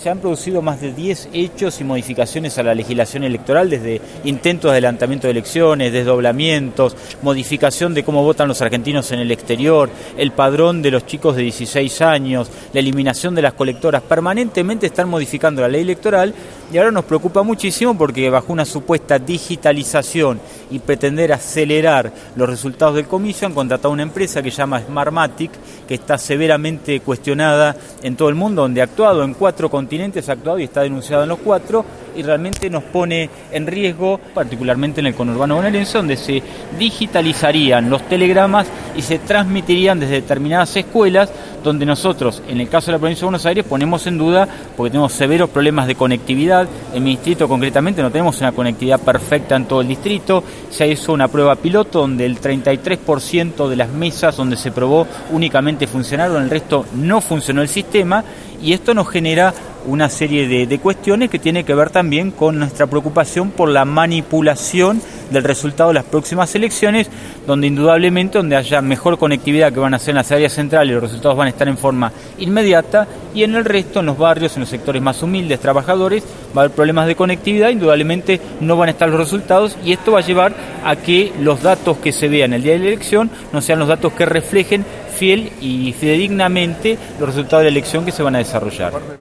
Se han producido más de 10 hechos y modificaciones a la legislación electoral, desde intentos de adelantamiento de elecciones, desdoblamientos, modificación de cómo votan los argentinos en el exterior, el padrón de los chicos de 16 años, la eliminación de las colectoras. Permanentemente están modificando la ley electoral y ahora nos preocupa muchísimo porque bajo una supuesta digitalización y pretender acelerar los resultados del comicio han contratado una empresa que se llama Smartmatic, que está severamente cuestionada en todo el mundo, donde ha actuado en 4 continentes, ha actuado y está denunciado en los 4, y realmente nos pone en riesgo, particularmente en el conurbano bonaerense, donde se digitalizarían los telegramas y se transmitirían desde determinadas escuelas, donde nosotros, en el caso de la provincia de Buenos Aires, ponemos en duda, porque tenemos severos problemas de conectividad. En mi distrito concretamente no tenemos una conectividad perfecta en todo el distrito. Se hizo una prueba piloto donde el 33% de las mesas donde se probó únicamente funcionaron, el resto no funcionó el sistema, y esto nos genera una serie de cuestiones que tiene que ver también con nuestra preocupación por la manipulación del resultado de las próximas elecciones, donde indudablemente donde haya mejor conectividad, que van a ser en las áreas centrales, los resultados van a estar en forma inmediata, y en el resto, en los barrios, en los sectores más humildes, trabajadores, va a haber problemas de conectividad, indudablemente no van a estar los resultados, y esto va a llevar a que los datos que se vean el día de la elección no sean los datos que reflejen fiel y fidedignamente los resultados de la elección que se van a desarrollar.